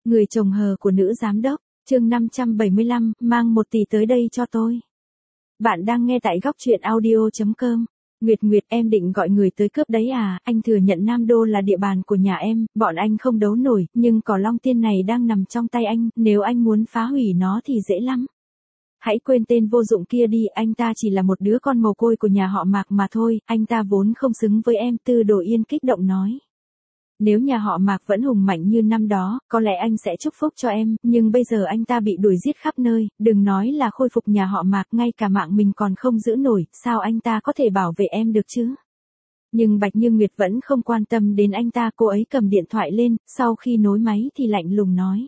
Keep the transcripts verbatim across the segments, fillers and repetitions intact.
Người chồng hờ của nữ giám đốc, chương năm trăm bảy mươi lăm, mang một tỷ tới đây cho tôi. Bạn đang nghe tại góc truyện audio chấm com. Nguyệt Nguyệt, em định gọi người tới cướp đấy à? Anh thừa nhận Nam Đô là địa bàn của nhà em, bọn anh không đấu nổi, nhưng cỏ Long Tiên này đang nằm trong tay anh, nếu anh muốn phá hủy nó thì dễ lắm. Hãy quên tên vô dụng kia đi, anh ta chỉ là một đứa con mồ côi của nhà họ Mạc mà thôi, anh ta vốn không xứng với em. Tư Đồ Yên kích động nói. Nếu nhà họ Mạc vẫn hùng mạnh như năm đó, có lẽ anh sẽ chúc phúc cho em, nhưng bây giờ anh ta bị đuổi giết khắp nơi, đừng nói là khôi phục nhà họ Mạc, ngay cả mạng mình còn không giữ nổi, sao anh ta có thể bảo vệ em được chứ? Nhưng Bạch Như Nguyệt vẫn không quan tâm đến anh ta, cô ấy cầm điện thoại lên, sau khi nối máy thì lạnh lùng nói.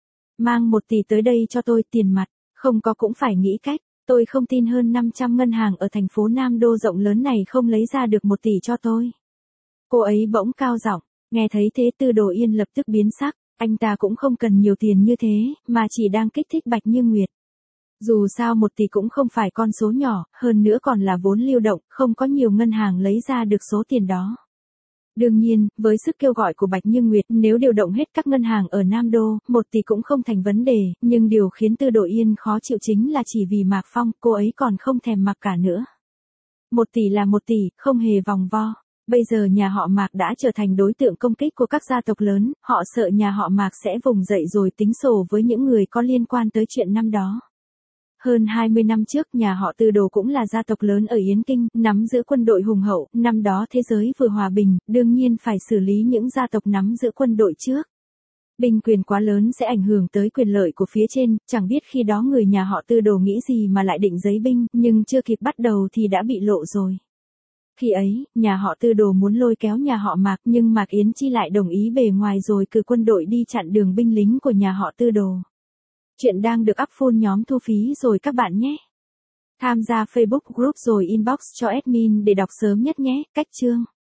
Mang một tỷ tới đây cho tôi, tiền mặt, không có cũng phải nghĩ cách, tôi không tin hơn năm trăm ngân hàng ở thành phố Nam Đô rộng lớn này không lấy ra được một tỷ cho tôi. Cô ấy bỗng cao giọng. Nghe thấy thế Tư Đồ Yên lập tức biến sắc, anh ta cũng không cần nhiều tiền như thế, mà chỉ đang kích thích Bạch Như Nguyệt. Dù sao một tỷ cũng không phải con số nhỏ, hơn nữa còn là vốn lưu động, không có nhiều ngân hàng lấy ra được số tiền đó. Đương nhiên, với sức kêu gọi của Bạch Như Nguyệt, nếu điều động hết các ngân hàng ở Nam Đô, một tỷ cũng không thành vấn đề, nhưng điều khiến Tư Đồ Yên khó chịu chính là chỉ vì Mạc Phong, cô ấy còn không thèm mặc cả nữa. Một tỷ là một tỷ, không hề vòng vo. Bây giờ nhà họ Mạc đã trở thành đối tượng công kích của các gia tộc lớn, họ sợ nhà họ Mạc sẽ vùng dậy rồi tính sổ với những người có liên quan tới chuyện năm đó. Hơn hai mươi năm trước nhà họ Tư Đồ cũng là gia tộc lớn ở Yến Kinh, nắm giữ quân đội hùng hậu, năm đó thế giới vừa hòa bình, đương nhiên phải xử lý những gia tộc nắm giữ quân đội trước. Binh quyền quá lớn sẽ ảnh hưởng tới quyền lợi của phía trên, chẳng biết khi đó người nhà họ Tư Đồ nghĩ gì mà lại định giấy binh, nhưng chưa kịp bắt đầu thì đã bị lộ rồi. Khi ấy, nhà họ Tư Đồ muốn lôi kéo nhà họ Mạc, nhưng Mạc Yến Chi lại đồng ý bề ngoài rồi cử quân đội đi chặn đường binh lính của nhà họ Tư Đồ. Chuyện đang được up full nhóm thu phí rồi các bạn nhé. Tham gia Facebook group rồi inbox cho admin để đọc sớm nhất nhé. Cách chương